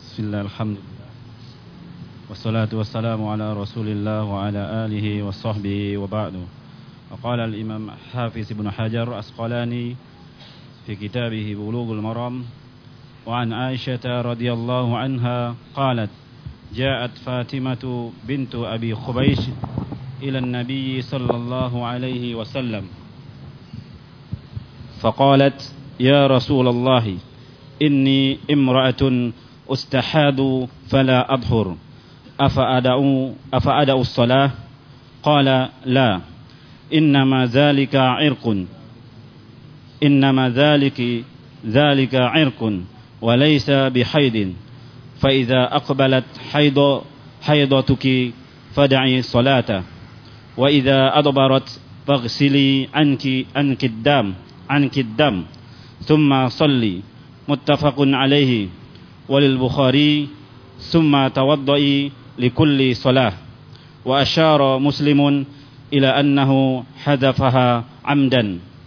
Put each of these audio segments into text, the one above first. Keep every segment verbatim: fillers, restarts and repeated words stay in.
Bismillah, alhamdulillah. Wassalatu wassalamu ala rasulillah wa ala alihi wa sahbihi wa ba'du. Wa qala al-imam Hafiz ibn Hajar Asqalani fi kitabih Bulughul Maram wa an Aisyah radhiyallahu anha qalat ja'at Fatimah bintu Abi Khubaysh ila an-nabiy sallallahu alaihi wasallam faqalat ya Rasulullah inni imra'atun ustahadu fala adhur afa ada'u afa ada'u as-salah qala la innama dhalika 'irqun innama dhalika dhalika 'irqun wa laysa bihaidin fa idza aqbalat haidu haidatuki fad'i salata wa idza adbarat faghsili anki anki ad-dam anki ad-dam thumma salli muttafaqun alayhi وللبخاري ثم توضئي لكل صلاة وأشار مسلم إلى أنه حذفها عمدا.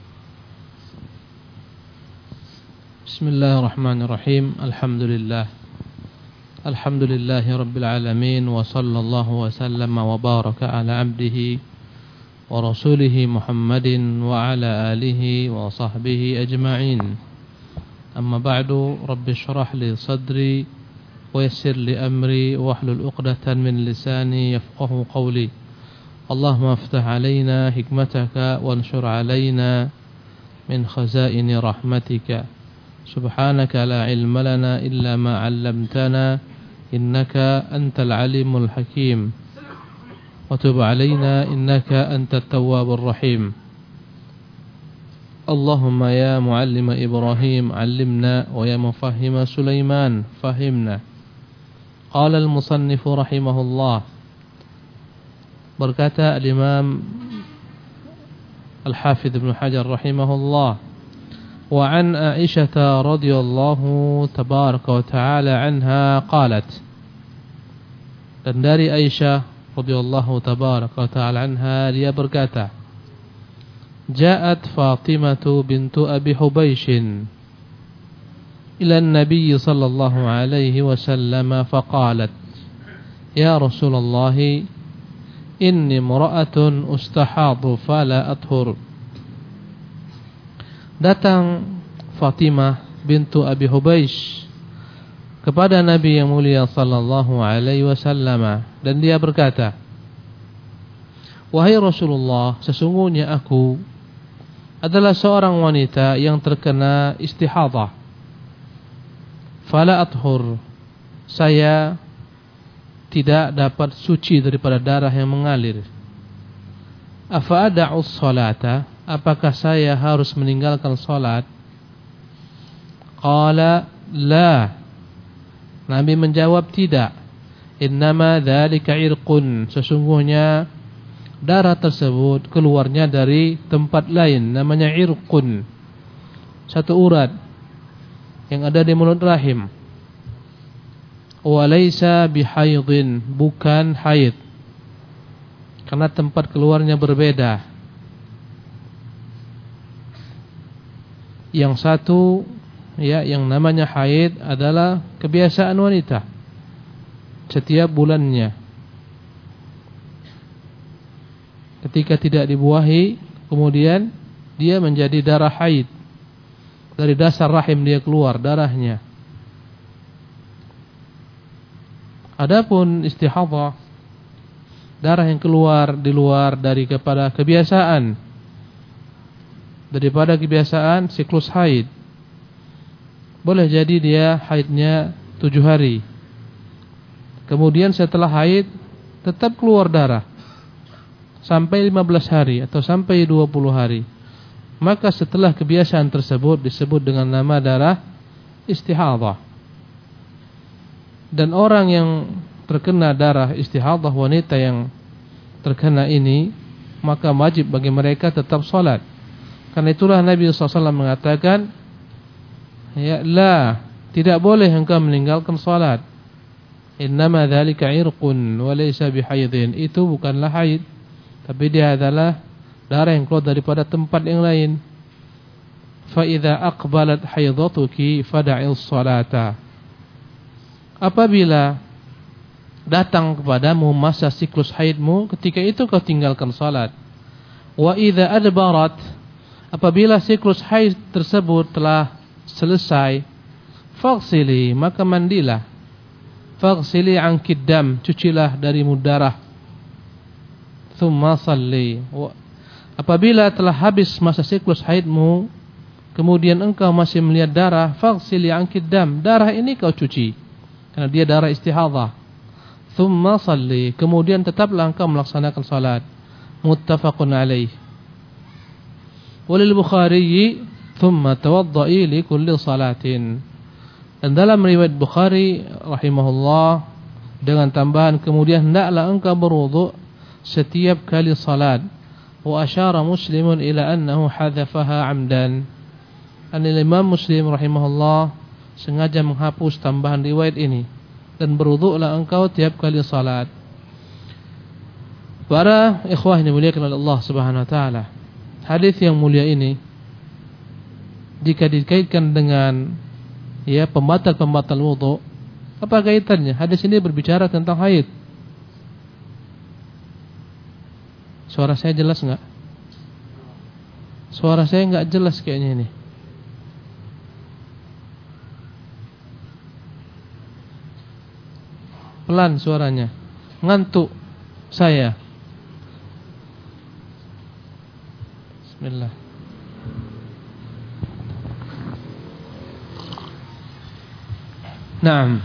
بسم الله الرحمن الرحيم. الحمد لله الحمد لله رب العالمين وصلى الله وسلم وبارك على عبده ورسوله محمد وعلى آله وصحبه أجمعين. أما بعد رب اشرح لي صدري ويسر لي أمري واحلل عقدة من لساني يفقه قولي اللهم افتح علينا حكمتك وانشر علينا من خزائن رحمتك سبحانك لا علم لنا إلا ما علمتنا إنك أنت العليم الحكيم وتب علينا إنك أنت التواب الرحيم. اللهم يا معلم إبراهيم علمنا ويا مفهم سليمان فهمنا. قال المصنف رحمه الله, berkata Imam Al-Hafidh Ibn Hajar rahimahullah, wa an Aisyah radhiyallahu tabaraka wa ta'ala anha qalat, dan dari Aisyah radhiyallahu tabaraka wa ta'ala anha dia berkata, جاءت فاطمة بنت أبي حبيش إلى النبي صلى الله عليه وسلم فقالت يا رسول الله إني امرأة أستحاض فلا أطهر. Datang Fatimah bintu Abi Hubaish kepada Nabi yang mulia sallallahu alaihi wasallam, dan dia berkata, wahai Rasulullah, sesungguhnya aku adalah seorang wanita yang terkena istihadah. Fala athur, saya tidak dapat suci daripada darah yang mengalir. Afa ada'us salata, apakah saya harus meninggalkan salat? Qala la, Nabi menjawab tidak. Innama dzalika irqun, sesungguhnya darah tersebut keluarnya dari tempat lain, namanya irqun, satu urat yang ada di mulut rahim. Wa laysa bihaidin, bukan haid, karena tempat keluarnya berbeda. Yang satu, ya, yang namanya haid adalah kebiasaan wanita setiap bulannya. Ketika tidak dibuahi, kemudian dia menjadi darah haid. Dari dasar rahim dia keluar darahnya. Adapun istihadah, darah yang keluar di luar dari kepada kebiasaan, daripada kebiasaan siklus haid. Boleh jadi dia haidnya tujuh hari, kemudian setelah haid tetap keluar darah sampai lima belas hari atau sampai dua puluh hari, maka setelah kebiasaan tersebut disebut dengan nama darah istihadah. Dan orang yang terkena darah istihadah, wanita yang terkena ini, maka wajib bagi mereka tetap salat. Karena itulah Nabi shallallahu alaihi wasallam mengatakan, ya la, tidak boleh engkau meninggalkan salat. Innama dzalika irqun wa laysa bihaidin, itu bukanlah haid, tapi dia adalah darah yang keluar daripada tempat yang lain. Fa idza aqbalat haidatuki fada'is salata, apabila datang kepadamu masa siklus haidmu, ketika itu kau tinggalkan salat. Wa idza adbarat, apabila siklus haid tersebut telah selesai, faghsili, maka mandilah. Faghsili ankid dam, cucilah darimu darah. Thumma salli, apabila telah habis masa siklus haidmu, kemudian engkau masih melihat darah, faghsili ankid dam, darah ini kau cuci karena dia darah istihadhah. Thumma salli, kemudian tetaplah engkau melaksanakan salat. Muttafaqun alaih. Walil Bukhari, thumma tawadda'i li kulli salatin. Dan dalam riwayat Bukhari rahimahullah dengan tambahan, kemudian hendaklah engkau berwudu setiap kali salat. Wa asyara Muslimun ila annahu hadzafaha 'amdan. Al-Imam Muslim rahimahullah sengaja menghapus tambahan riwayat ini, dan berwudu'lah engkau tiap kali salat. Para ikhwah yang dimuliakan oleh Allah Subhanahu wa taala, hadis yang mulia ini jika dikaitkan dengan ya pembatal-pembatal wudu, apa kaitannya? Hadis ini berbicara tentang haid. Suara saya jelas enggak? Suara saya enggak jelas kayaknya ini. Pelan suaranya. Ngantuk saya. Bismillah. Naam.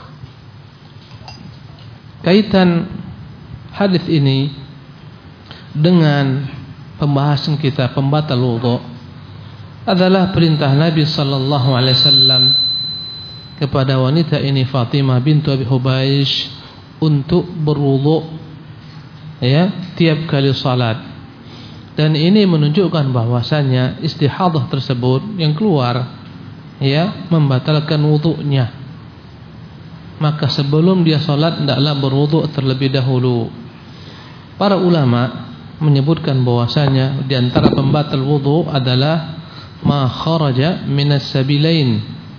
Kaitan hadis ini dengan pembahasan kita pembatal wudu adalah perintah Nabi sallallahu alaihi wasallam kepada wanita ini, Fatimah bintu Abi Hubaysh, untuk berwudu ya tiap kali salat. Dan ini menunjukkan bahwasanya istihadhah tersebut yang keluar ya membatalkan wudunya. Maka sebelum dia salat hendaklah berwudu terlebih dahulu. Para ulama menyebutkan bahwasanya di antara pembatal wudu adalah ma kharaja minas sabilain.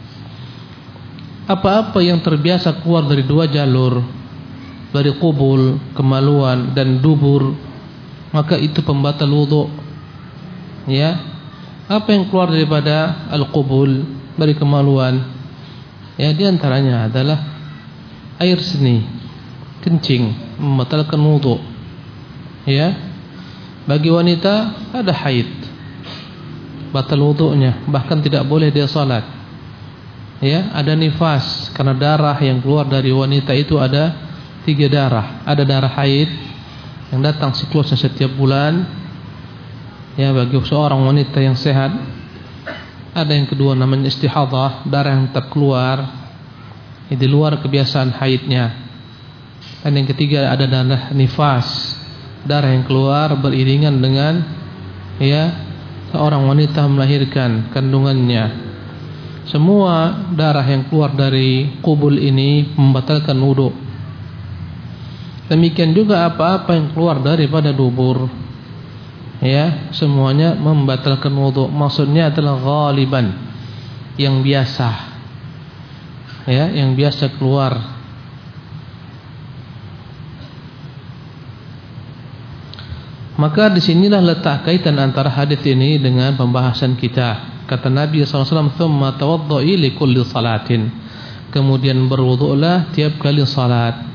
Apa-apa yang terbiasa keluar dari dua jalur, dari qubul, kemaluan, dan dubur, maka itu pembatal wudu. Ya, apa yang keluar daripada al-qubul, dari kemaluan, ya diantaranya adalah air seni, kencing, membatalkan wudu. Ya, bagi wanita ada haid, batal wudunya, bahkan tidak boleh dia salat. Ya, ada nifas, karena darah yang keluar dari wanita itu ada tiga darah. Ada darah haid yang datang siklusnya setiap bulan, ya bagi seorang wanita yang sehat. Ada yang kedua namanya istihadhah, darah yang tetap keluar ya, di luar kebiasaan haidnya. Dan yang ketiga ada darah nifas, darah yang keluar beriringan dengan ya seorang wanita melahirkan kandungannya. Semua darah yang keluar dari qubul ini membatalkan wudu. Demikian juga apa-apa yang keluar daripada dubur, ya semuanya membatalkan wudu. Maksudnya adalah ghaliban, yang biasa, ya yang biasa keluar. Maka disinilah letak kaitan antara hadis ini dengan pembahasan kita. Kata Nabi sallallahu alaihi wasallam, "Tsumma tawadda'i li kulli salatin." Kemudian berwudu'lah tiap kali salat.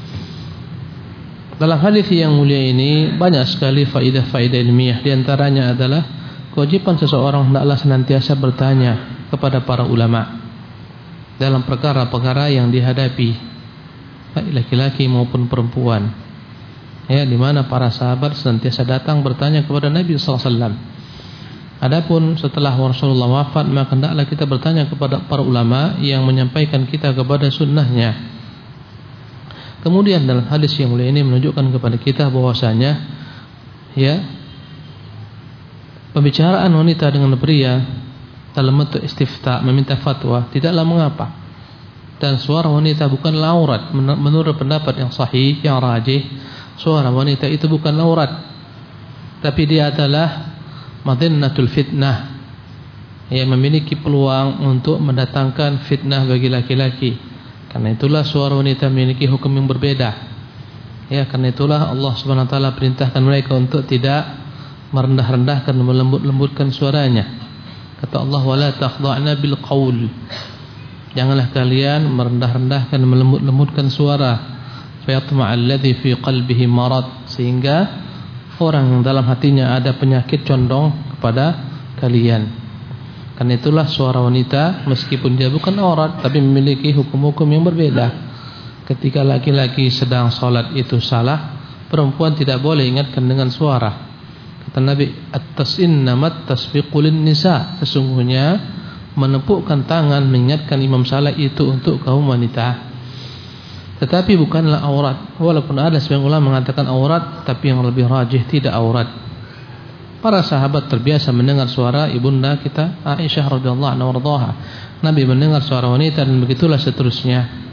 Dalam hadis yang mulia ini banyak sekali faedah-faedah ilmiah. Di antaranya adalah kewajiban seseorang hendaklah senantiasa bertanya kepada para ulama dalam perkara-perkara yang dihadapi, baik laki-laki maupun perempuan. Ya, di mana para sahabat senantiasa datang bertanya kepada Nabi sallallahu alaihi wasallam. Adapun setelah Rasulullah wafat, maka hendaklah kita bertanya kepada para ulama yang menyampaikan kita kepada sunnahnya. Kemudian dalam hadis yang mulia ini menunjukkan kepada kita bahwasanya ya pembicaraan wanita dengan pria dalam bentuk istifta, meminta fatwa, tidaklah mengapa. Dan suara wanita bukan aurat. Menurut pendapat yang sahih, yang rajih, suara wanita itu bukan aurat, tapi dia adalah madinnatul fitnah, yang memiliki peluang untuk mendatangkan fitnah bagi laki-laki. Karena itulah suara wanita memiliki hukum yang berbeda. Ya, karena itulah Allah Subhanahu wa taala perintahkan mereka untuk tidak merendah-rendahkan, melembut-lembutkan suaranya. Kata Allah, wala takhda'na bil qaul. Janganlah kalian merendah-rendahkan, melembut-lembutkan suara. Fayatma'al ladzi fi qalbihi marad, sehingga orang yang dalam hatinya ada penyakit condong kepada kalian. Karena itulah suara wanita meskipun dia bukan aurat tapi memiliki hukum-hukum yang berbeda. Ketika laki-laki sedang salat itu salah, perempuan tidak boleh ingatkan dengan suara. Kata Nabi, at-tas'inna mat tasbiqul nisa, sesungguhnya menepukkan tangan mengingatkan imam salat itu untuk kaum wanita. Tetapi bukanlah aurat. Walaupun ada sebagian ulama mengatakan aurat, tapi yang lebih rajih tidak aurat. Para sahabat terbiasa mendengar suara ibunda kita Aisyah radhiyallahu anha warḍaha. Nabi mendengar suara wanita dan begitulah seterusnya.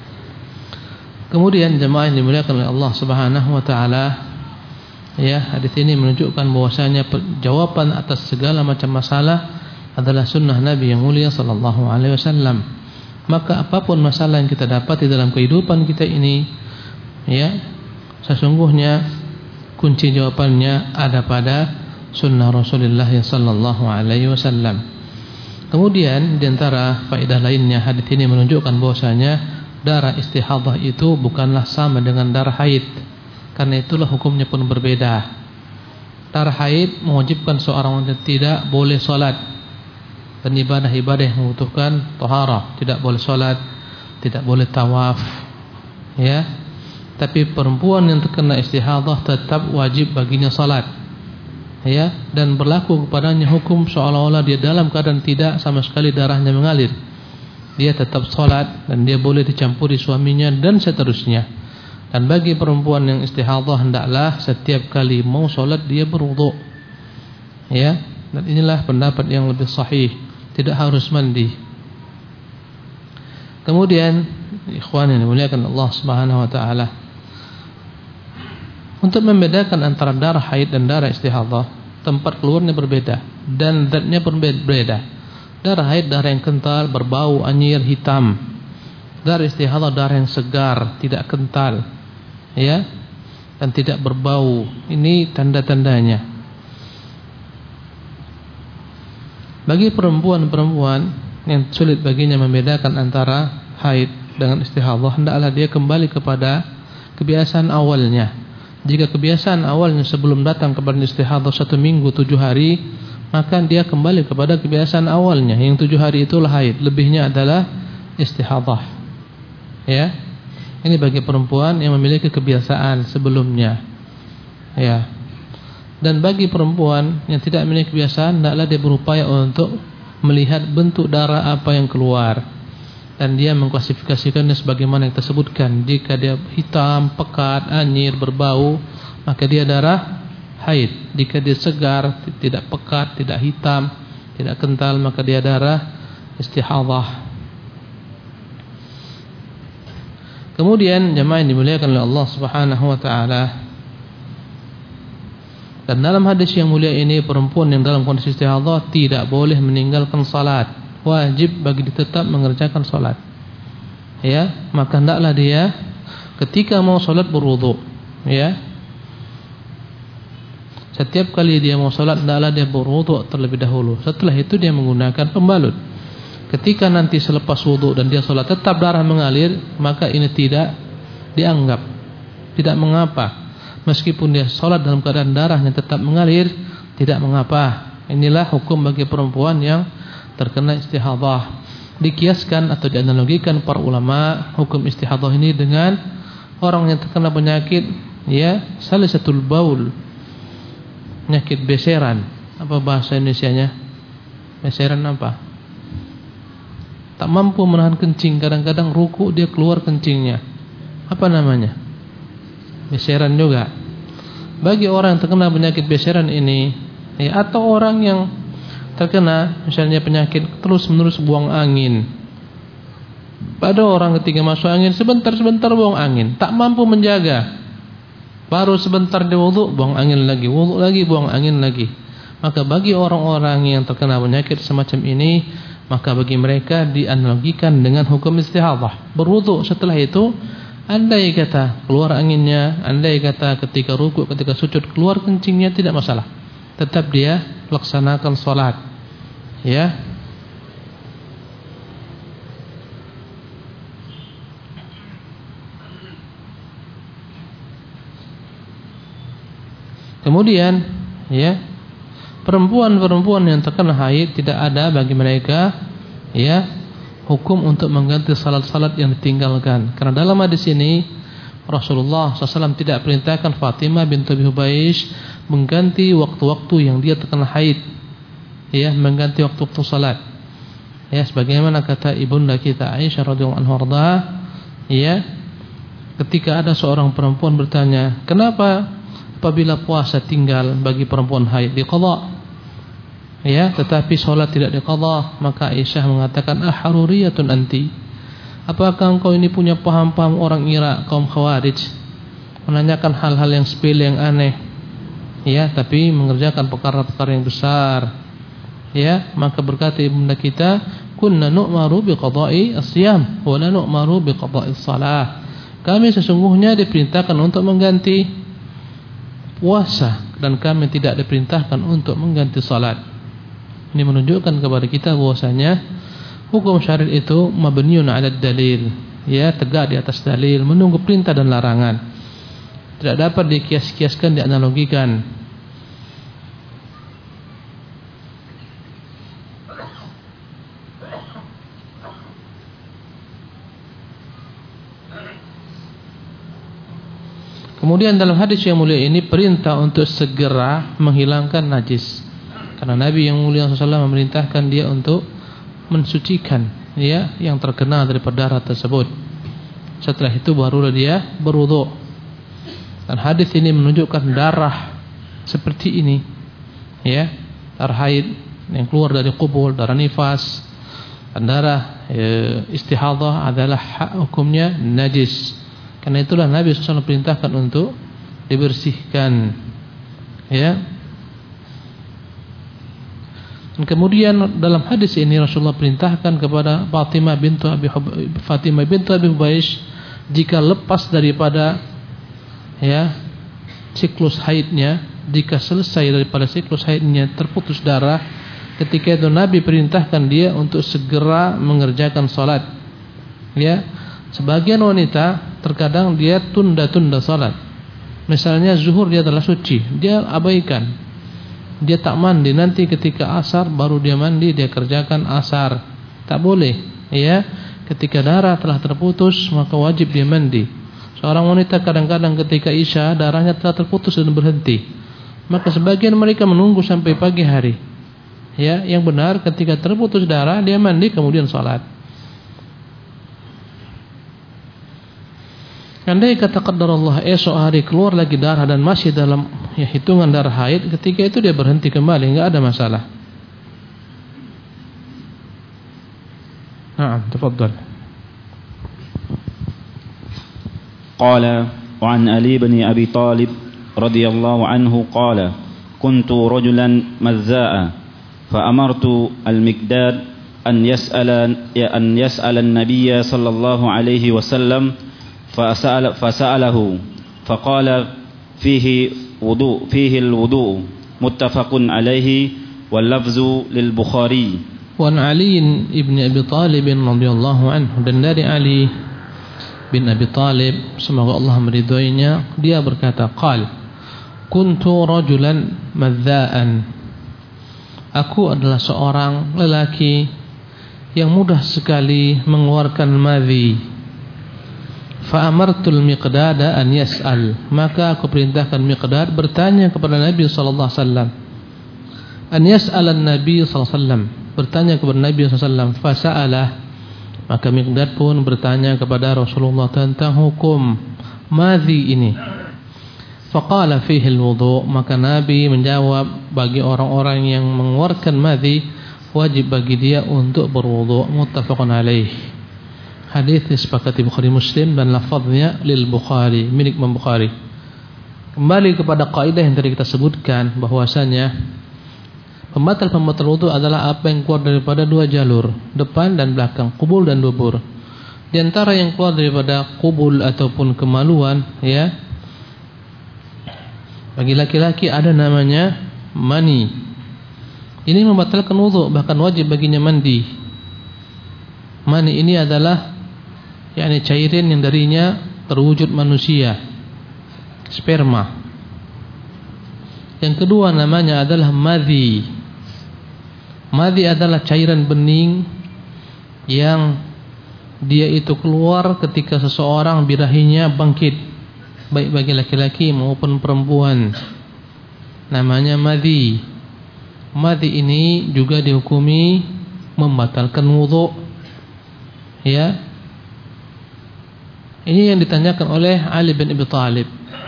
Kemudian jemaah yang dimuliakan oleh Allah Subhanahu wa taala, ya, hadis ini menunjukkan bahwasanya jawaban atas segala macam masalah adalah sunnah Nabi yang mulia sallallahu alaihi wasallam. Maka apapun masalah yang kita dapati dalam kehidupan kita ini, ya, sesungguhnya kunci jawabannya ada pada sunnah Rasulullah sallallahu alaihi wasallam. Kemudian di antara faedah lainnya, hadis ini menunjukkan bahwasanya darah istihadah itu bukanlah sama dengan darah haid. Karena itulah hukumnya pun berbeda. Darah haid mewajibkan seorang wanita tidak boleh salat dan ibadah-ibadah yang membutuhkan taharah, tidak boleh salat, tidak boleh tawaf, ya. Tapi perempuan yang terkena istihadah tetap wajib baginya salat, ya, dan berlaku kepadanya hukum seolah-olah dia dalam keadaan tidak sama sekali darahnya mengalir. Dia tetap salat dan dia boleh dicampuri suaminya dan seterusnya. Dan bagi perempuan yang istihadah hendaklah setiap kali mau salat dia berwudu, ya. Dan inilah pendapat yang lebih sahih, tidak harus mandi. Kemudian ikhwan yang dimuliakan Allah Subhanahu wa taala, untuk membedakan antara darah haid dan darah istihadah, tempat keluarnya berbeda dan zatnya pun berbeda. Darah haid darah yang kental, berbau anyir hitam. Darah istihadah darah yang segar, tidak kental, ya, dan tidak berbau. Ini tanda-tandanya. Bagi perempuan-perempuan yang sulit baginya membedakan antara haid dengan istihadah, hendaklah dia kembali kepada kebiasaan awalnya. Jika kebiasaan awalnya sebelum datang kepada istihadah satu minggu tujuh hari, maka dia kembali kepada kebiasaan awalnya. Yang tujuh hari itulah haid, lebihnya adalah istihadah, ya. Ini bagi perempuan yang memiliki kebiasaan sebelumnya, ya. Dan bagi perempuan yang tidak memiliki kebiasaan, hendaklah dia berupaya untuk melihat bentuk darah apa yang keluar, dan dia mengklasifikasikannya sebagaimana yang tersebutkan. Jika dia hitam, pekat, anyir, berbau, maka dia darah haid. Jika dia segar, tidak pekat, tidak hitam, tidak kental, maka dia darah istihadah. Kemudian jemaah yang dimuliakan oleh Allah Subhanahu wa taala, dan dalam hadis yang mulia ini, perempuan yang dalam kondisi istihadah tidak boleh meninggalkan salat. Wajib bagi dia tetap mengerjakan salat, ya. Maka hendaklah dia ketika mau salat berwudu, ya. Setiap kali dia mau salat, hendaklah dia berwudu terlebih dahulu. Setelah itu dia menggunakan pembalut. Ketika nanti selepas wudu dan dia salat tetap darah mengalir, maka ini tidak dianggap, tidak mengapa. Meskipun dia salat dalam keadaan darahnya tetap mengalir, tidak mengapa. Inilah hukum bagi perempuan yang terkena istihadah. Dikiaskan atau dianalogikan para ulama hukum istihadah ini dengan orang yang terkena penyakit, ya, salisatul baul, penyakit beseran. Apa bahasa Indonesianya? Beseran apa? Tak mampu menahan kencing, kadang-kadang ruku dia keluar kencingnya. Apa namanya? Beseran juga. Bagi orang yang terkena penyakit beseran ini, ya, atau orang yang terkena misalnya penyakit terus-menerus buang angin. Pada orang ketika masuk angin sebentar-sebentar buang angin, tak mampu menjaga. Baru sebentar dia wudu, buang angin lagi, wudu lagi, buang angin lagi. Maka bagi orang-orang yang terkena penyakit semacam ini, maka bagi mereka dianalogikan dengan hukum istihadah. Berwudu setelah itu, andai kata keluar anginnya, andai kata ketika rukuk, ketika sujud keluar kencingnya, tidak masalah. Tetap dia laksanakan salat. Ya. Kemudian, ya, perempuan-perempuan yang terkena haid tidak ada bagi mereka, ya, hukum untuk mengganti salat-salat yang ditinggalkan. Karena dalam hadis ini Rasulullah shallallahu alaihi wasallam tidak perintahkan Fatimah binti Abi Hubaysh mengganti waktu-waktu yang dia terkena haid, ya, mengganti waktu-waktu salat. Ya, sebagaimana kata ibunda kita Aisyah radhiyallahu anha, ya, ketika ada seorang perempuan bertanya, kenapa apabila puasa tinggal bagi perempuan haid diqadha, ya, tetapi solat tidak diqadha, maka Aisyah mengatakan, ah haruriyatun anti, apakah engkau ini punya paham-paham orang Irak, kaum Khawarij, menanyakan hal-hal yang sepele, yang aneh, ya, tapi mengerjakan perkara-perkara yang besar. Ya, maka berkata ibunda kita, kunna nu'maru biqada'i as-siyam wa la nu'maru biqada'i as-salah. Kami sesungguhnya diperintahkan untuk mengganti puasa dan kami tidak diperintahkan untuk mengganti salat. Ini menunjukkan kepada kita bahwasanya hukum syariat itu mabniun 'ala dalil, ya, tegak di atas dalil, menunggu perintah dan larangan. Tidak dapat dikias-kiaskan, dianalogikan. Kemudian dalam hadis yang mulia ini perintah untuk segera menghilangkan najis. Karena Nabi yang mulia shallallahu alaihi wasallam memerintahkan dia untuk mensucikan, ya, yang terkena daripada darah tersebut. Setelah itu barulah dia berwudu. Dan hadis ini menunjukkan darah seperti ini, ya, darah haid yang keluar dari qubul, darah nifas, dan darah e, istihadah adalah hukumnya najis. Karena itulah Nabi shallallahu alaihi wasallam perintahkan untuk dibersihkan, ya. Dan kemudian dalam hadis ini Rasulullah perintahkan kepada Fatimah bintu Abi Fatimah bintu Abi Hubaysh, jika lepas daripada, ya, siklus haidnya, jika selesai daripada siklus haidnya, terputus darah, ketika itu Nabi perintahkan dia untuk segera mengerjakan salat. Ya, sebagian wanita terkadang dia tunda-tunda salat. Misalnya zuhur dia telah suci, dia abaikan, dia tak mandi, nanti ketika asar baru dia mandi, dia kerjakan asar. Tak boleh, ya. Ketika darah telah terputus maka wajib dia mandi. Seorang wanita kadang-kadang ketika isya darahnya telah terputus dan berhenti, maka sebagian mereka menunggu sampai pagi hari. Ya, yang benar ketika terputus darah dia mandi kemudian salat. Andai kata qadarullah esok hari keluar lagi darah dan masih dalam, ya, hitungan darah haid, ketika itu dia berhenti kembali, enggak ada masalah. Naam, tafadhal. Qala wa an Ali bin Abi Talib radhiyallahu anhu qala kuntu rajulan mazza'a fa amartu al-Miqdad an yas'ala ya an yas'ala an-nabiy sallallahu alaihi wasallam فسأل فسأله فقال فيه وضوء فيه الوضوء متفق عليه واللفظ للبخاري. وعن علي بن أبي طالب رضي الله عنه, dan dari Ali bin Abi Talib semoga Allah meridhoinya, dia berkata, qal kuntu rajulan madza'an, aku adalah seorang lelaki yang mudah sekali mengeluarkan madhi. Fa'amartul Miqdada an yas'al, maka aku perintahkan Miqdad bertanya kepada Nabi sallallahu alaihi wasallam. An yas'alan Nabi sallallahu alaihi wasallam, bertanya kepada Nabi sallallahu alaihi wasallam. Fasa'alah, maka Miqdad pun bertanya kepada Rasulullah tentang hukum madhi ini. Faqala fihi al-wudu, maka Nabi menjawab, bagi orang-orang yang mengeluarkan madhi wajib bagi dia untuk berwudu. Muttafaqun alaih. Hadis disepakati Bukhari Muslim dan lafaznya lil Bukhari, milik Imam Bukhari. Kembali kepada kaidah yang tadi kita sebutkan, bahwasanya Pembatal-pembatal wudu adalah apa yang keluar daripada dua jalur, depan dan belakang, qubul dan dubur. Di antara yang keluar daripada qubul ataupun kemaluan, ya, bagi laki-laki ada namanya mani. Ini membatalkan wudu, bahkan wajib baginya mandi. Mani ini adalah yakni cairan yang darinya terwujud manusia, sperma. Yang kedua namanya adalah madhi. Madhi adalah cairan bening yang dia itu keluar ketika seseorang birahinya bangkit, baik bagi laki-laki maupun perempuan. Namanya madhi. Madhi ini juga dihukumi membatalkan wudu. Ya. Ini yang ditanyakan oleh Ali bin Abi Thalib.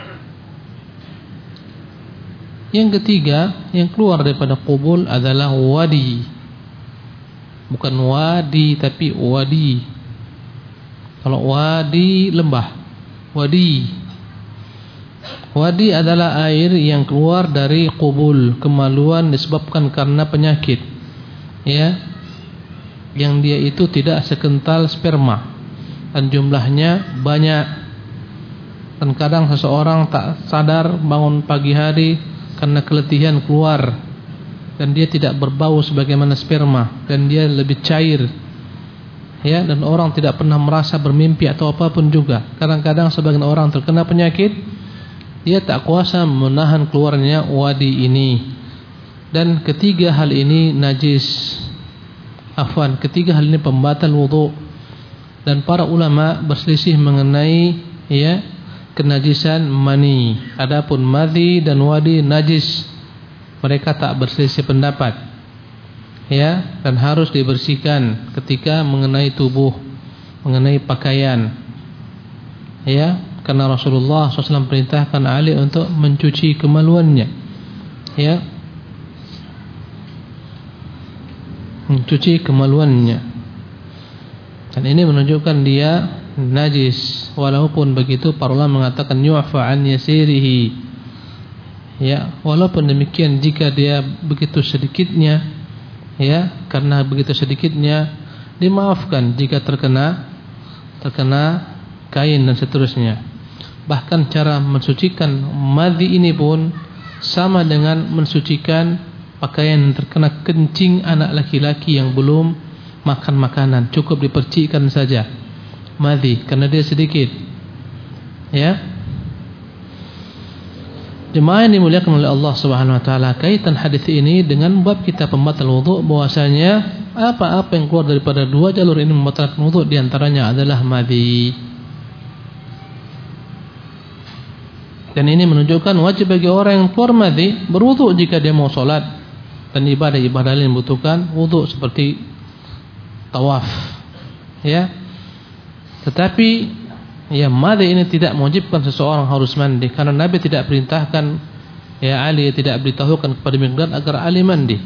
Yang ketiga yang keluar daripada qubul adalah wadi. Bukan wadi tapi wadi. Kalau wadi lembah, wadi. Wadi adalah air yang keluar dari qubul, kemaluan disebabkan karena penyakit. Ya. Yang dia itu tidak sekental sperma dan jumlahnya banyak. Dan kadang seseorang tak sadar bangun pagi hari karena keletihan keluar, dan dia tidak berbau sebagaimana sperma, dan dia lebih cair, ya, dan orang tidak pernah merasa bermimpi atau apapun juga. Kadang-kadang sebagian orang terkena penyakit, dia tak kuasa menahan keluarnya wadi ini. Dan ketiga hal ini najis, afwan, ketiga hal ini pembatal wudu. Dan para ulama berselisih mengenai, ya, kenajisan mani. Adapun madhi dan wadi najis, mereka tak berselisih pendapat, ya, dan harus dibersihkan ketika mengenai tubuh, mengenai pakaian, ya, karena Rasulullah shallallahu alaihi wasallam perintahkan Ali untuk mencuci kemaluannya, ya, mencuci kemaluannya, dan ini menunjukkan dia najis. Walaupun begitu para ulama mengatakan yu'fa an yasirihi, ya, walaupun demikian jika dia begitu sedikitnya, ya, karena begitu sedikitnya dimaafkan jika terkena terkena kain dan seterusnya. Bahkan cara mensucikan madhi ini pun sama dengan mensucikan pakaian yang terkena kencing anak laki-laki yang belum makan makanan, cukup dipercikkan saja madhi karena dia sedikit, ya. Jemaah yang dimuliakan oleh Allah Subhanahu wa taala, kaitan hadis ini dengan bab kita pembatal wudu, bahwasanya apa-apa yang keluar daripada dua jalur ini membatalkan wudu, di antaranya adalah madhi. Dan ini menunjukkan wajib bagi orang yang keluar madhi berwudu jika dia mau salat dan ibadah-ibadah lain membutuhkan wudu seperti tawaf, ya. Tetapi ya, madhi ini tidak mewajibkan seseorang harus mandi, karena Nabi tidak perintahkan, ya, Ali tidak beritahukan kepada Miqdad agar Ali mandi.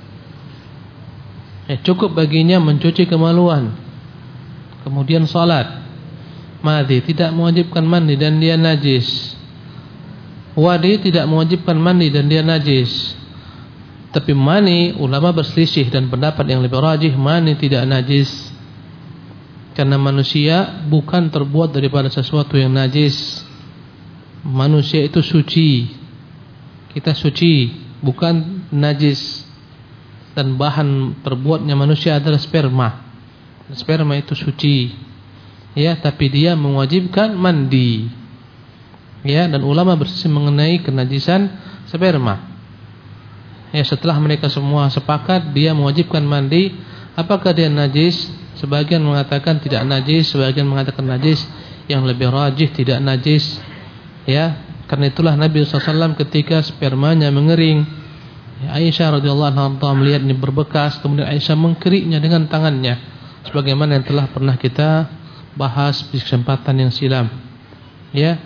Ya, cukup baginya mencuci kemaluan, kemudian salat. Madhi tidak mewajibkan mandi dan dia najis. Wadi tidak mewajibkan mandi dan dia najis. Tapi mani, ulama berselisih dan pendapat yang lebih rajih, mani tidak najis. Karena manusia bukan terbuat daripada sesuatu yang najis. Manusia itu suci. Kita suci, bukan najis. Dan bahan terbuatnya manusia adalah sperma. Sperma itu suci, ya, tapi dia mewajibkan mandi, ya, dan ulama berselisih mengenai kenajisan sperma. Ya, setelah mereka semua sepakat dia mewajibkan mandi, apakah dia najis? Sebagian mengatakan tidak najis, sebagian mengatakan najis. Yang lebih rajih tidak najis, ya, karena itulah Nabi sallallahu alaihi wasallam ketika spermanya mengering, ya, Aisyah radhiyallahu anha melihat ini berbekas, kemudian Aisyah mengkeriknya dengan tangannya, sebagaimana yang telah pernah kita bahas di kesempatan yang silam, ya.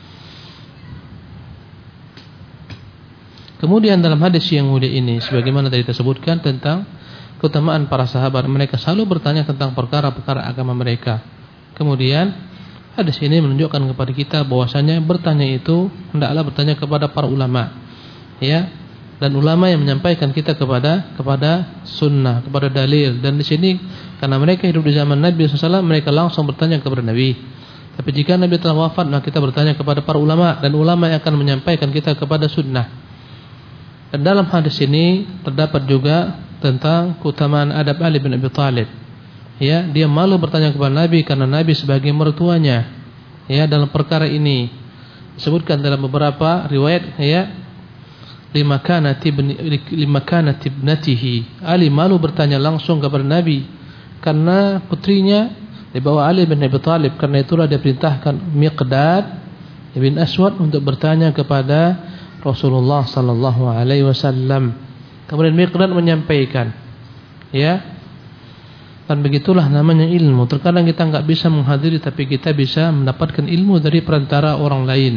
Kemudian dalam hadis yang mulia ini, sebagaimana tadi disebutkan tentang keutamaan para sahabat, mereka selalu bertanya tentang perkara-perkara agama mereka. Kemudian hadis ini menunjukkan kepada kita bahwasanya bertanya itu hendaklah bertanya kepada para ulama, ya, dan ulama yang menyampaikan kita kepada kepada sunnah, kepada dalil. Dan di sini karena mereka hidup di zaman Nabi shallallahu alaihi wasallam, mereka langsung bertanya kepada Nabi. Tapi jika Nabi telah wafat, maka kita bertanya kepada para ulama, dan ulama yang akan menyampaikan kita kepada sunnah. Dan dalam hadis ini terdapat juga tentang keutamaan adab Ali bin Abi Thalib. Ya, dia malu bertanya kepada Nabi karena Nabi sebagai mertuanya. Ya, dalam perkara ini disebutkan dalam beberapa riwayat, ya, lima kanat ibni lima kanat ibnatihi. Ali malu bertanya langsung kepada Nabi karena putrinya dibawa Ali bin Abi Thalib. Karena itulah dia perintahkan Miqdad bin Aswad untuk bertanya kepada Rasulullah sallallahu alaihi wasallam. Kemudian Miqdad menyampaikan, ya. Dan begitulah namanya ilmu. Terkadang kita enggak bisa menghadiri, tapi kita bisa mendapatkan ilmu dari perantara orang lain.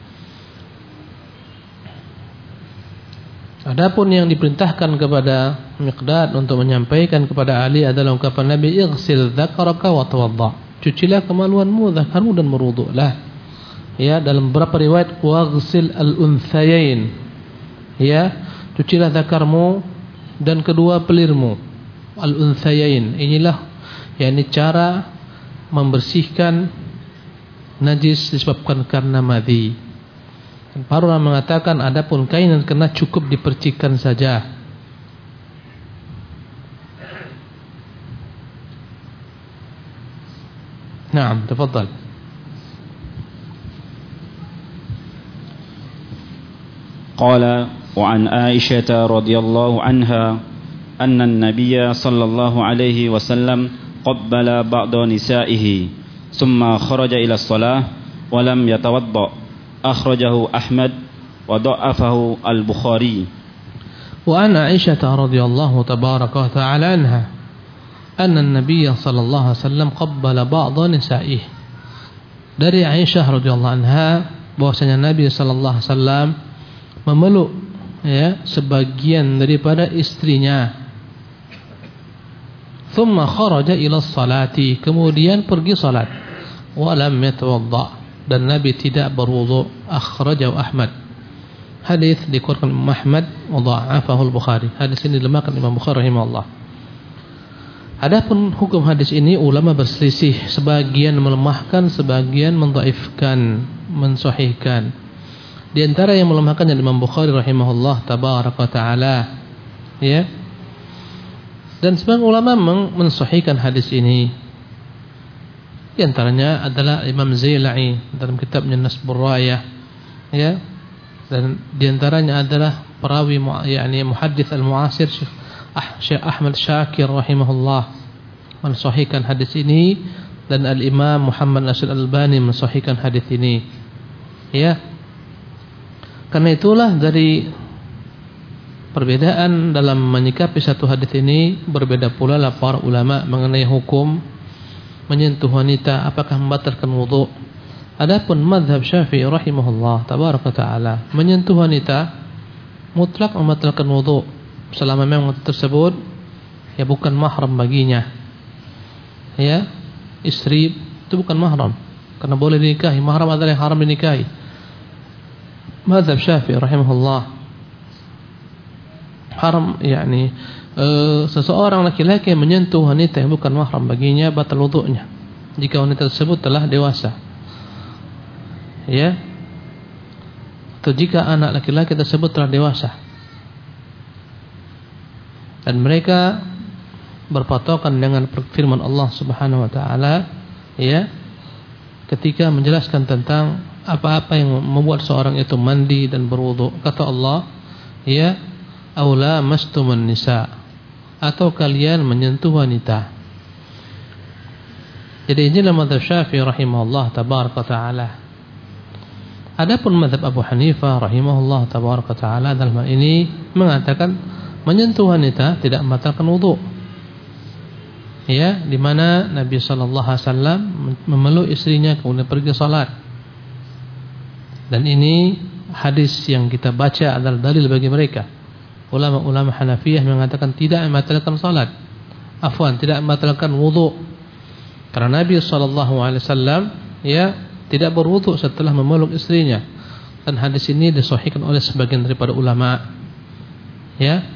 Adapun yang diperintahkan kepada Miqdad untuk menyampaikan kepada Ali adalah ungkapan Nabi, "Ighsil dzakaraka wa tawadda." Cucilah kemaluanmu, zakarmu, dan berwudulah. Ya, dalam beberapa riwayat waghsil al-unthayain. Ya, cucilah zakarmu dan kedua pelirmu. Al-unthayain. Inilah yakni cara membersihkan najis disebabkan karena madhi. Para ulama mengatakan adapun kain yang kena cukup dipercikkan saja. Naam, tafadhal. Qala wa an Aisyah radhiyallahu anha أن النبي صلى الله عليه وسلم قبل بعض نسائه ثم خرج إلى الصلاة ولم يتوضأ أخرجه أحمد وضعفه البخاري. وعن عائشة رضي الله تبارك وتعالى عنها أن النبي صلى الله عليه وسلم قبل بعض نسائه. Dari Aisyah radhiyallahu anha bahwasanya Nabi sallallahu alaihi wasallam memeluk, ya, sebagian daripada istrinya. Thumma kharaja ila salati, kemudian pergi salat. Wa lam yatawadda, dan Nabi tidak berwudu. Akhrajahu Ahmad. Hadis dikeluarkan Imam Ahmad wa dha'afahu al-Bukhari. Hadis ini dilemahkan Imam Bukhari rahimahullah. Adapun hukum hadis ini ulama berselisih, sebagian melemahkan, sebagian mendhaifkan, mensahihkan. Di antara yang melemahkannya Imam Bukhari rahimahullah tabaraka taala, ya. Dan sebagian ulama mensahihkan hadis ini. Di antaranya adalah Imam Zailai dalam kitabnya Nasbur Rayah, ya. Dan di antaranya adalah perawi yakni muhaddits al-mu'asir Syekh ah, Syekh Ahmad Syakir rahimahullah mensahihkan hadis ini, dan al-Imam Muhammad Nasir Al-Albani mensahihkan hadis ini. Ya. Karena itulah dari perbedaan dalam menyikapi satu hadis ini, berbeda pula lah para ulama mengenai hukum menyentuh wanita apakah membatalkan wudu. Adapun mazhab Syafi'i rahimahullah tabaraka taala, menyentuh wanita mutlak membatalkan wudu selama memang tersebut ya bukan mahram baginya. Ya, istri itu bukan mahram karena boleh dinikahi, mahram adalah yang haram dinikahi. Mazhab Syafi'i rahimahullah, haram yakni e, seseorang laki-laki yang menyentuh wanita yang bukan mahram baginya batal wudunya jika wanita tersebut telah dewasa, ya, atau jika anak laki-laki tersebut telah dewasa. Dan mereka berpatokan dengan firman Allah Subhanahu wa taala, ya, ketika menjelaskan tentang apa-apa yang membuat seorang itu mandi dan berwudu. Kata Allah, ya, aula mastumun nisa, atau kalian menyentuh wanita. Jadi ini adalah mazhab Syafi'i rahimahullah tabaraka taala. Adapun mazhab Abu Hanifah rahimahullah tabaraka taala dalam hal ini mengatakan menyentuh wanita tidak membatalkan wudu. Ya, di mana Nabi sallallahu alaihi wasallam memeluk istrinya kemudian pergi salat. Dan ini hadis yang kita baca adalah dalil bagi mereka. Ulama-ulama Hanafiyah mengatakan tidak membatalkan salat. Afwan, tidak membatalkan wudu. Karena Nabi sallallahu alaihi wasallam ya tidak berwudu setelah memeluk istrinya. Dan hadis ini disahihkan oleh sebagian daripada ulama. Ya.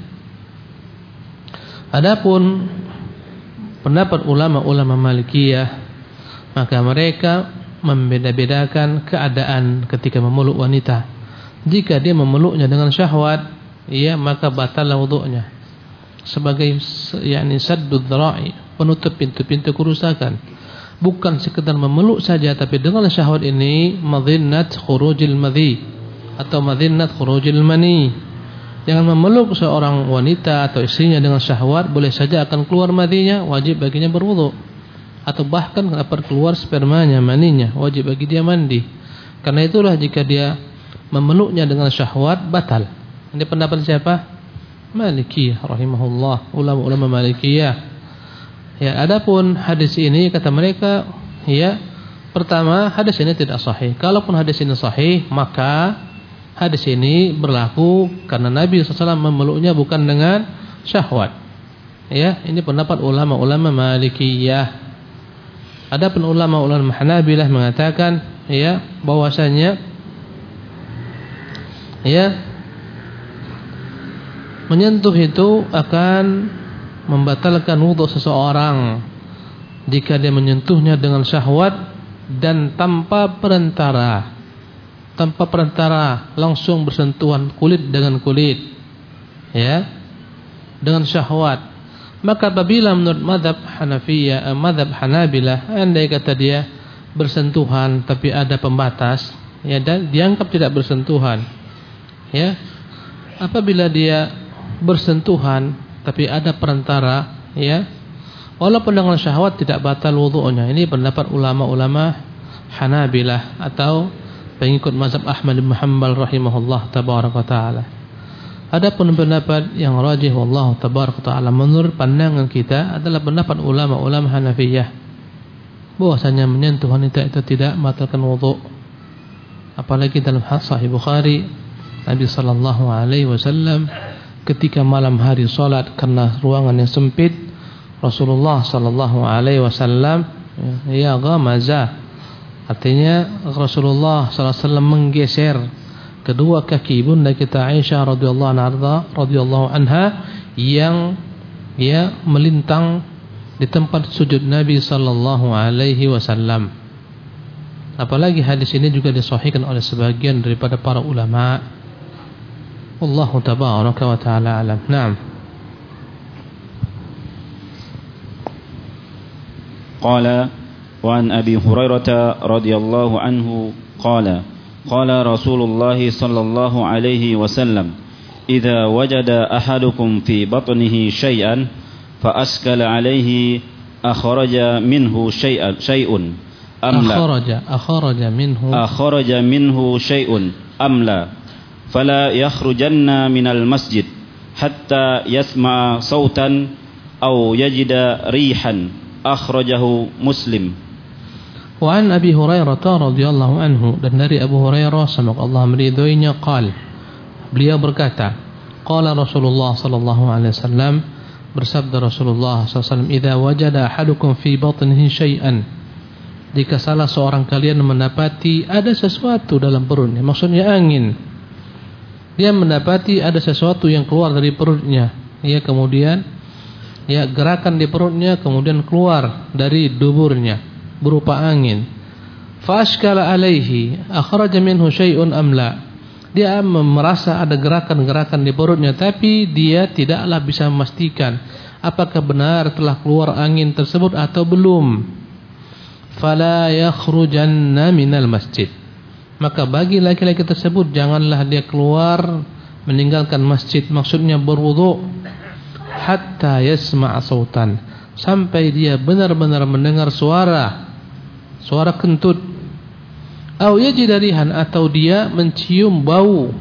Adapun pendapat ulama-ulama Malikiyah, maka mereka membeda-bedakan keadaan ketika memeluk wanita. Jika dia memeluknya dengan syahwat, ya, maka batallah wudu'nya. Sebagai yakni saddud dhara'i, penutup pintu-pintu kerusakan. Bukan sekedar memeluk saja, tapi dengan syahwat ini madhinnat khurujil madhi atau madhinnat khurujil mani. Jangan memeluk seorang wanita atau istrinya dengan syahwat, boleh saja akan keluar madhinya, wajib baginya berwudu. Atau bahkan dapat keluar spermanya, maninya, wajib bagi dia mandi. Karena itulah jika dia memeluknya dengan syahwat, batal. Ini pendapat siapa? Malikiyah rahimahullah, ulama-ulama Malikiyah. Ya, adapun hadis ini kata mereka, ya, pertama hadis ini tidak sahih. Kalaupun hadis ini sahih, maka hadis ini berlaku karena Nabi shallallahu alaihi wasallam memeluknya bukan dengan syahwat. Ya, ini pendapat ulama-ulama Malikiyah. Adapun ulama-ulama Hanabilah mengatakan, ya, bahwasanya, ya, menyentuh itu akan membatalkan wudu seseorang jika dia menyentuhnya dengan syahwat dan tanpa perantara. Tanpa perantara, langsung bersentuhan kulit dengan kulit, ya, dengan syahwat. Maka apabila menurut mazhab Hanafiyah, mazhab Hanabilah, andai kata dia bersentuhan tapi ada pembatas, ya, dan dianggap tidak bersentuhan, ya. Apabila dia bersentuhan tapi ada perantara, ya, walaupun dengan syahwat tidak batal wudu'nya. Ini pendapat ulama-ulama Hanabilah atau pengikut mazhab Ahmad bin Hanbal rahimahullah tabaraka taala. Adapun pendapat yang rajih wallahu tabaraka taala menurut pandangan kita adalah pendapat ulama-ulama Hanafiyah, bahwasanya menyentuh wanita itu tidak membatalkan wudu. Apalagi dalam hadis Sahih Bukhari, Nabi sallallahu alaihi wasallam ketika malam hari salat karena ruangan yang sempit, Rasulullah sallallahu alaihi wasallam ya ghamaza, artinya Rasulullah sallallahu alaihi wasallam menggeser kedua kaki ibunda kita Aisyah radhiyallahu anha radhiyallahu anha yang ya melintang di tempat sujud Nabi sallallahu alaihi wasallam. Apalagi hadis ini juga disahihkan oleh sebagian daripada para ulama. Wallahu tabaraka wa taala alam. Naam. Qala wa an Abi Hurairah radhiyallahu anhu qala قال رسول الله صلى الله عليه وسلم إذا وجد أحدكم في بطنه شيئا فأشكل عليه أخرج منه شيئا شيء أم لا أخرج أخرج منه أخرج منه شيء أم لا فلا يخرجن من المسجد حتى يسمع صوتا أو يجد ريحا أخرجه مسلم. Wa an Abi Hurairah radhiyallahu anhu, dan dari Abu Hurairah semoga Allah meridhoinya, qal, beliau berkata, qala Rasulullah sallallahu alaihi wasallam, bersabda Rasulullah sallallahu alaihi wasallam, idza wajada ahadukum fi batnihi syai'an, jika salah seorang kalian mendapati ada sesuatu dalam perutnya, maksudnya angin, dia mendapati ada sesuatu yang keluar dari perutnya, ya, kemudian ya gerakan di perutnya kemudian keluar dari duburnya berupa angin. Fashkala alaihi akhraja minhu syai'un am la, dia merasa ada gerakan-gerakan di perutnya tapi dia tidaklah bisa memastikan apakah benar telah keluar angin tersebut atau belum. Fala yakhrujanna minal masjid, maka bagi laki-laki tersebut janganlah dia keluar meninggalkan masjid, maksudnya berwudu, hatta yasma' sautan, sampai dia benar-benar mendengar suara suara kentut, atau yajid rihan, atau dia mencium bau.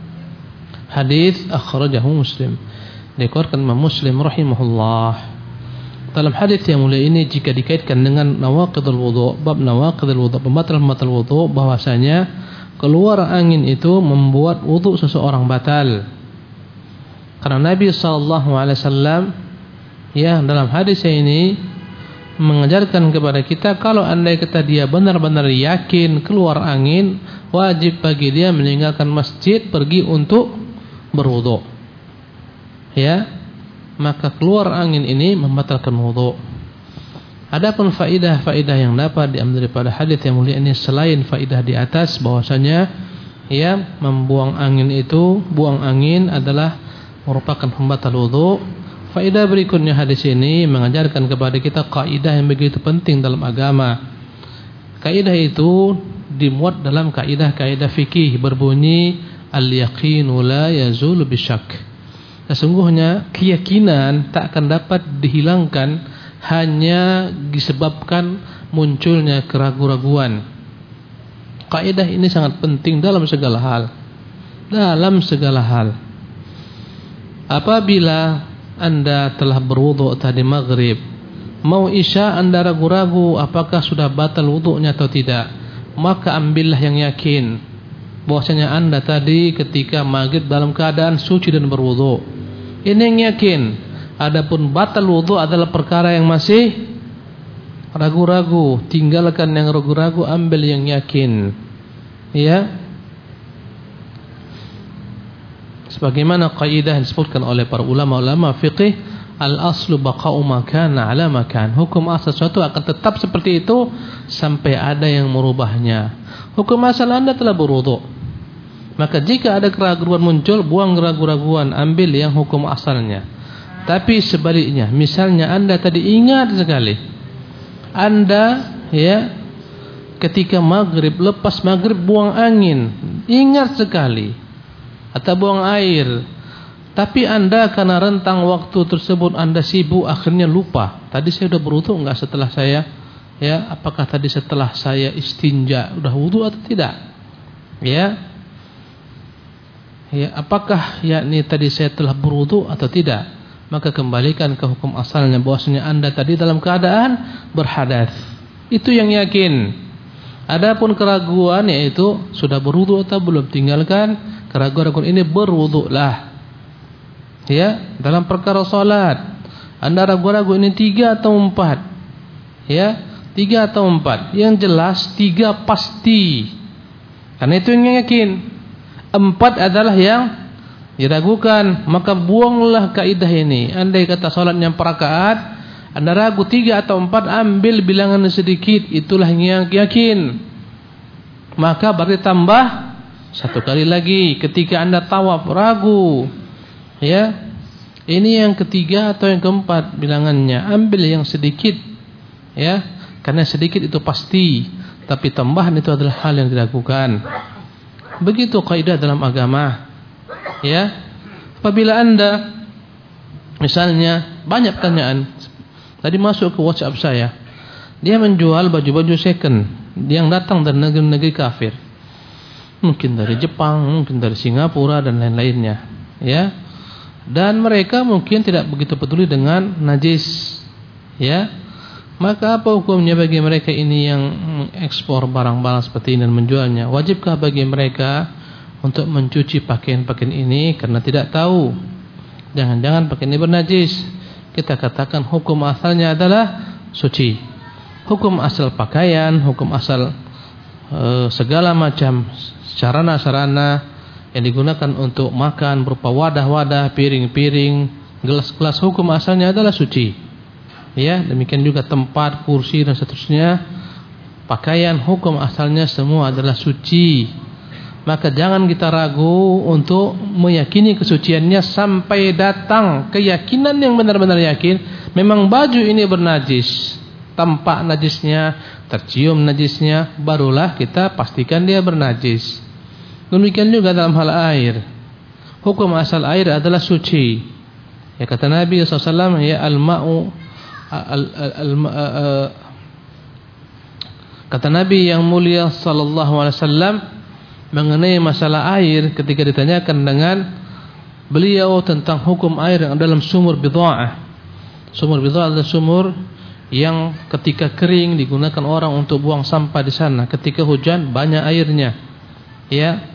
Hadis akhrajahu Muslim, dikeluarkan Imam Muslim rahimahullah. Dalam hadis yang mulia ini jika dikaitkan dengan nawaqidul wudu, bab nawaqidul wudu, pembatal-pembatal wudu, bahwasanya keluar angin itu membuat wudu seseorang batal. Karena Nabi sallallahu alaihi wasallam ya dalam hadis ini mengajarkan kepada kita, kalau andai kata dia benar-benar yakin keluar angin, wajib bagi dia meninggalkan masjid, pergi untuk berwudu. ya, maka keluar angin ini membatalkan wudu. Adapun faidah-faidah yang dapat diambil daripada hadis yang mulia ini selain faidah di atas bahwasanya ya membuang angin itu, buang angin adalah merupakan pembatal wudu. Faidah berikutnya hadis ini mengajarkan kepada kita kaidah yang begitu penting dalam agama. Kaidah itu dimuat dalam kaidah-kaidah fikih berbunyi al-yaqinu la yazulu bisyak. Sesungguhnya keyakinan tak akan dapat dihilangkan hanya disebabkan munculnya keraguan-raguan. Kaidah ini sangat penting dalam segala hal. Dalam segala hal. Apabila Anda telah berwudu tadi maghrib, mau isya Anda ragu-ragu apakah sudah batal wudunya atau tidak, maka ambillah yang yakin bahwasanya Anda tadi ketika maghrib dalam keadaan suci dan berwudu. Ini yang yakin. Adapun batal wudu adalah perkara yang masih ragu-ragu. Tinggalkan yang ragu-ragu, ambil yang yakin. Ya. Sebagaimana kaidah yang disebutkan oleh para ulama-ulama fiqih, al-aslu baqa'u ma kana 'ala ma kan. Hukum asal sesuatu akan tetap seperti itu sampai ada yang merubahnya. Hukum asal Anda telah berwudu. Maka jika ada keraguan muncul, buang keraguan-raguan, ambil yang hukum asalnya. Tapi sebaliknya, misalnya Anda tadi ingat sekali, Anda ya ketika maghrib, lepas maghrib buang angin, ingat sekali, atau buang air, tapi Anda karena rentang waktu tersebut Anda sibuk, akhirnya lupa. Tadi saya sudah berwudu enggak setelah saya ya? Apakah tadi setelah saya istinja sudah wudu atau tidak? Ya. Ya, apakah yakni tadi saya telah berwudu atau tidak? Maka kembalikan ke hukum asalnya bahwasanya Anda tadi dalam keadaan berhadas. Itu yang yakin. Adapun keraguan yaitu sudah berwudu atau belum, tinggalkan keraguan-keraguan ini, berwudulah. Ya, dalam perkara salat Anda ragu-ragu ini tiga atau empat. Ya, tiga atau empat. Yang jelas tiga pasti. Karena itu yang yakin. Empat adalah yang diragukan, maka buanglah kaidah ini. Andai kata salatnya empat rakaat, Anda ragu tiga atau empat, ambil bilangan sedikit, itulah yang yakin. Maka berarti tambah satu kali lagi. Ketika Anda tawaf ragu, ya, ini yang ketiga atau yang keempat bilangannya, ambil yang sedikit, ya, karena sedikit itu pasti, tapi tambahan itu adalah hal yang diragukan. Begitu kaidah dalam agama. Ya, apabila Anda misalnya banyak pertanyaan, tadi masuk ke WhatsApp saya, dia menjual baju-baju second yang datang dari negeri-negeri kafir, mungkin dari Jepang, mungkin dari Singapura dan lain-lainnya, ya. Dan mereka mungkin tidak begitu peduli dengan najis, ya. Maka apa hukumnya bagi mereka ini yang mengekspor barang-barang seperti ini dan menjualnya? Wajibkah bagi mereka untuk mencuci pakaian-pakaian ini karena tidak tahu jangan-jangan pakaian ini bernajis? Kita katakan hukum asalnya adalah suci. Hukum asal pakaian, hukum asal e, segala macam sarana-sarana yang digunakan untuk makan berupa wadah-wadah, piring-piring, gelas-gelas, hukum asalnya adalah suci. Ya, demikian juga tempat, kursi dan seterusnya. Pakaian hukum asalnya semua adalah suci. Maka jangan kita ragu untuk meyakini kesuciannya sampai datang keyakinan yang benar-benar yakin memang baju ini bernajis. Tampak najisnya, tercium najisnya, barulah kita pastikan dia bernajis. Demikian juga dalam hal air. Hukum asal air adalah suci. Ya, kata Nabi sallallahu alaihi wasallam, ya al-ma'u al, al, al, uh, kata Nabi yang mulia sallallahu alaihi wasallam mengenai masalah air ketika ditanyakan dengan beliau tentang hukum air yang dalam sumur bid'ah. Sumur bid'ah adalah sumur yang ketika kering digunakan orang untuk buang sampah di sana, ketika hujan banyak airnya. Ya.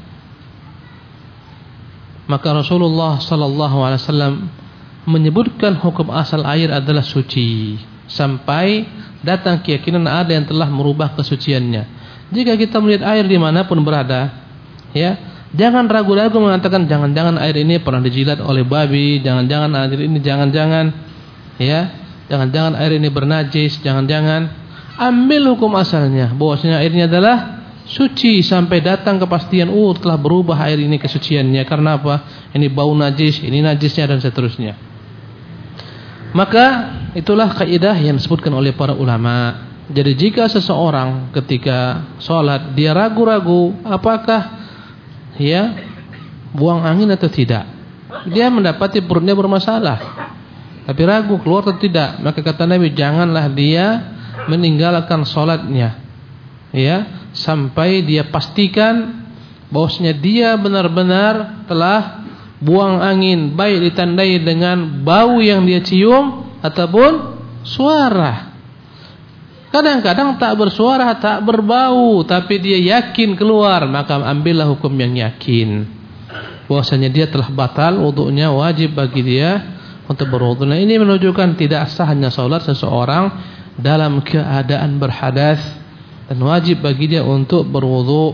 Maka Rasulullah sallallahu alaihi wasallam menyebutkan hukum asal air adalah suci sampai datang keyakinan ada yang telah merubah kesuciannya. Jika kita melihat air dimanapun berada, ya, Jangan ragu-ragu mengatakan jangan-jangan air ini pernah dijilat oleh babi, jangan-jangan air ini jangan-jangan ya, jangan-jangan air ini bernajis, jangan-jangan. Ambil hukum asalnya bahwasanya airnya adalah suci sampai datang kepastian oh telah berubah air ini kesuciannya karena apa? Ini bau najis, ini najisnya dan seterusnya. Maka itulah kaidah yang disebutkan oleh para ulama. Jadi jika seseorang ketika sholat dia ragu-ragu apakah ya buang angin atau tidak, dia mendapati perutnya bermasalah tapi ragu keluar atau tidak, maka kata Nabi janganlah dia meninggalkan sholatnya ya sampai dia pastikan bahwasanya dia benar-benar telah buang angin, baik ditandai dengan bau yang dia cium ataupun suara. Kadang-kadang tak bersuara, tak berbau, tapi dia yakin keluar, maka ambillah hukum yang yakin bahwasanya dia telah batal wudunya, wajib bagi dia untuk berwudu. Nah, ini menunjukkan tidak sahnya salat seseorang dalam keadaan berhadas dan wajib bagi dia untuk berwudu.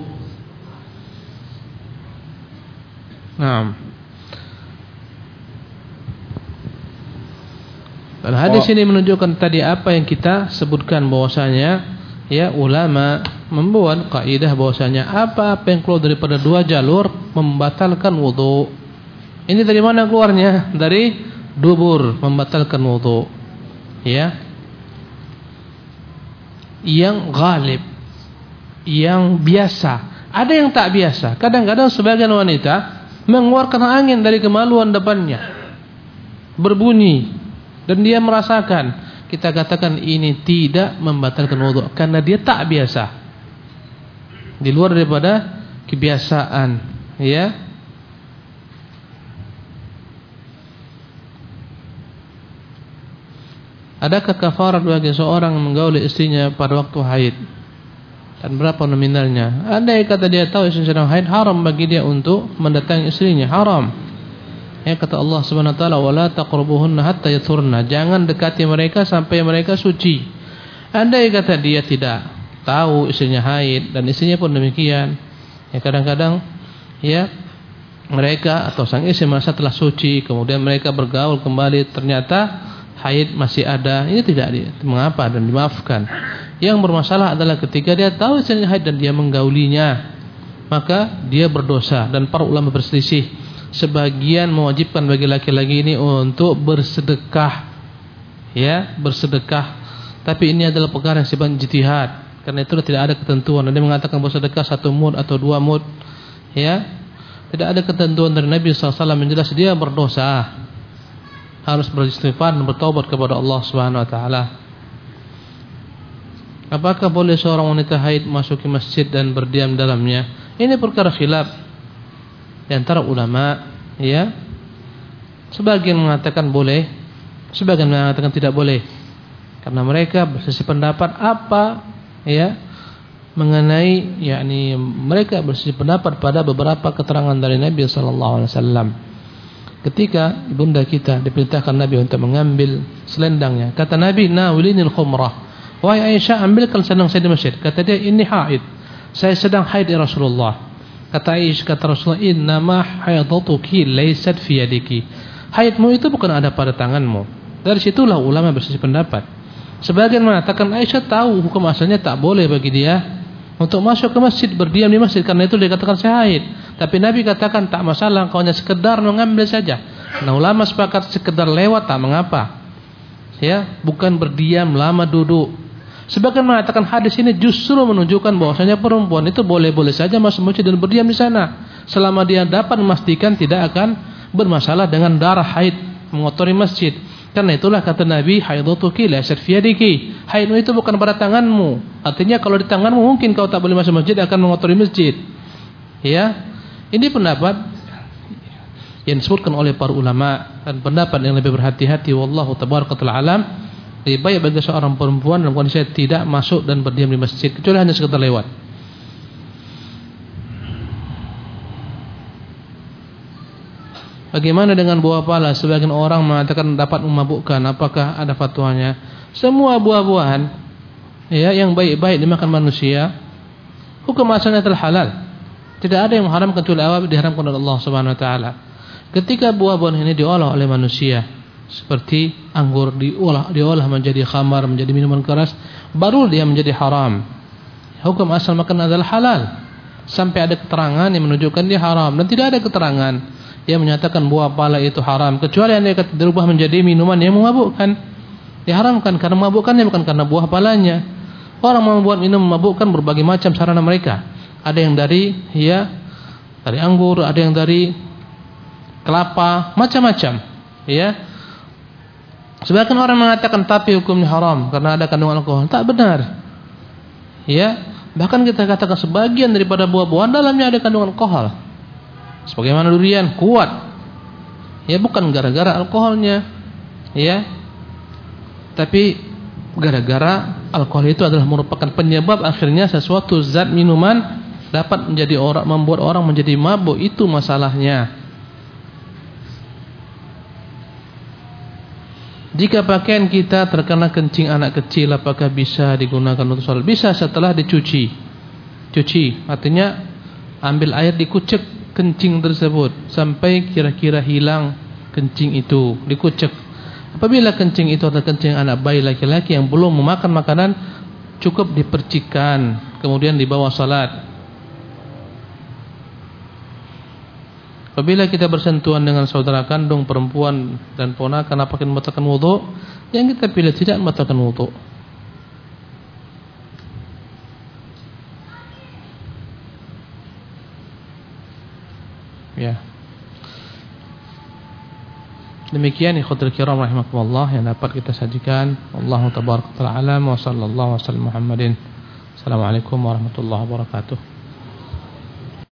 Nah, dan hadis ini menunjukkan tadi apa yang kita sebutkan bahwasanya ya ulama membuat kaidah bahwasanya apa-apa yang keluar daripada dua jalur membatalkan wudu. Ini dari mana keluarnya? Dari dubur, membatalkan wudu. Ya. Yang ghalib, yang biasa. Ada yang tak biasa. Kadang-kadang sebagian wanita mengeluarkan angin dari kemaluan depannya, berbunyi. Dan dia merasakan, kita katakan ini tidak membatalkan wudu karena dia tak biasa, di luar daripada kebiasaan, ya. Adakah kafarat bagi seorang menggauli istrinya pada waktu haid? Dan berapa nominalnya? Andai kata dia tahu istri sedang haid, haram bagi dia untuk mendatangi istrinya, haram. Ya, kata Allah Subhanahu wa taala, "Wala taqrabuhunna hatta yathurna." Jangan dekati mereka sampai mereka suci. Andai kata dia tidak tahu istrinya haid dan istrinya pun demikian, ya kadang-kadang ya mereka atau sang istri merasa telah suci, kemudian mereka bergaul kembali ternyata haid masih ada. Ini tidak di, mengapa dan dimaafkan. Yang bermasalah adalah ketika dia tahu istrinya haid dan dia menggaulinya, maka dia berdosa dan para ulama berselisih. Sebagian mewajibkan bagi laki-laki ini untuk bersedekah, ya bersedekah. Tapi ini adalah perkara yang sifatnya ijtihad. Karena itu tidak ada ketentuan. Ada yang mengatakan bersedekah satu mud atau dua mud, ya tidak ada ketentuan dari Nabi shallallahu alaihi wasallam yang jelas dia berdosa, harus beristighfar dan bertaubat kepada Allah Subhanahu Wa Taala. Apakah boleh seorang wanita haid masuk ke masjid dan berdiam dalamnya? Ini perkara khilaf di antara ulama, ya. Sebagian mengatakan boleh, sebagian mengatakan tidak boleh. Karena mereka berselisih pendapat apa, ya, mengenai yakni mereka berselisih pendapat pada beberapa keterangan dari Nabi sallallahu alaihi wasallam. Ketika ibunda kita diperintahkan Nabi untuk mengambil selendangnya, kata Nabi, "Nawilinil khumrah." Wahai Aisyah, ambilkan selendang saya di masjid. Kata dia, "Ini haid. Saya sedang haid ya Rasulullah." Kata Aisyah, kata Rasulullah, "Innama haidatuki laysat fi yadiki." Haidmu itu bukan ada pada tanganmu. Dari situlah ulama berselisih pendapat. Sebagian mengatakan Aisyah tahu hukum asalnya tak boleh bagi dia untuk masuk ke masjid, berdiam di masjid, karena itu dia katakan saya haid. Tapi Nabi katakan tak masalah, kau hanya sekedar mengambil saja. Nah, ulama sepakat sekedar lewat tak mengapa. Ya, bukan berdiam lama duduk. Sebagian mengatakan hadis ini justru menunjukkan bahwasanya perempuan itu boleh-boleh saja masuk masjid dan berdiam di sana selama dia dapat memastikan tidak akan bermasalah dengan darah haid mengotori masjid. Karena itulah kata Nabi, haidatuki laysat fi yadiki. Haidmu itu bukan pada tanganmu. Artinya kalau di tanganmu mungkin kau tak boleh masuk masjid, akan mengotori masjid. Ya. Ini pendapat yang disebutkan oleh para ulama dan pendapat yang lebih berhati-hati, wallahu tabaraka taala alam. Lebih baik bagi seorang perempuan dalam kondisi tidak masuk dan berdiam di masjid, kecuali hanya sekedar lewat. Bagaimana dengan buah pala? Sebagian orang mengatakan dapat memabukkan. Apakah ada fatwanya? Semua buah-buahan, ya, yang baik-baik dimakan manusia, hukum asalnya telah halal. Tidak ada yang mengharamkan kecuali apa diharamkan oleh Allah Subhanahu wa taala. Ketika buah-buahan ini diolah oleh manusia, seperti anggur diolah diolah menjadi khamar, menjadi minuman keras, baru dia menjadi haram. Hukum asal makan adalah halal sampai ada keterangan yang menunjukkan dia haram, dan tidak ada keterangan yang menyatakan buah pala itu haram kecuali yang dia dirubah menjadi minuman yang memabukkan. Diharamkan karena memabukkannya, bukan karena buah palanya. Orang membuat minum memabukkan berbagai macam sarana mereka. Ada yang dari ya dari anggur, ada yang dari kelapa, macam-macam. Ya. Sebagian orang mengatakan tapi hukumnya haram karena ada kandungan alkohol. Tak benar. Ya, bahkan kita katakan sebagian daripada buah-buahan dalamnya ada kandungan alkohol. Sebagaimana durian kuat. Ya, bukan gara-gara alkoholnya. Ya. Tapi gara-gara alkohol itu adalah merupakan penyebab akhirnya sesuatu zat minuman dapat menjadi orang membuat orang menjadi mabuk, itu masalahnya. Jika pakaian kita terkena kencing anak kecil, apakah bisa digunakan untuk salat? Bisa setelah dicuci. Cuci artinya ambil air dikucek kencing tersebut sampai kira-kira hilang kencing itu, dikucek. Apabila kencing itu adalah kencing anak bayi laki-laki yang belum memakan makanan, cukup dipercikan kemudian dibawa salat. Apabila kita bersentuhan dengan saudara kandung, perempuan dan ponakan, apakah membatalkan wudu? Yang kita pilih tidak membatalkan wudu. Ya. Demikian ikhwatul kiram rahimakumullah yang dapat kita sajikan. Allahu tabaraka wa ta'ala wa sallallahu wa sallam Muhammadin. Assalamualaikum warahmatullahi wabarakatuh.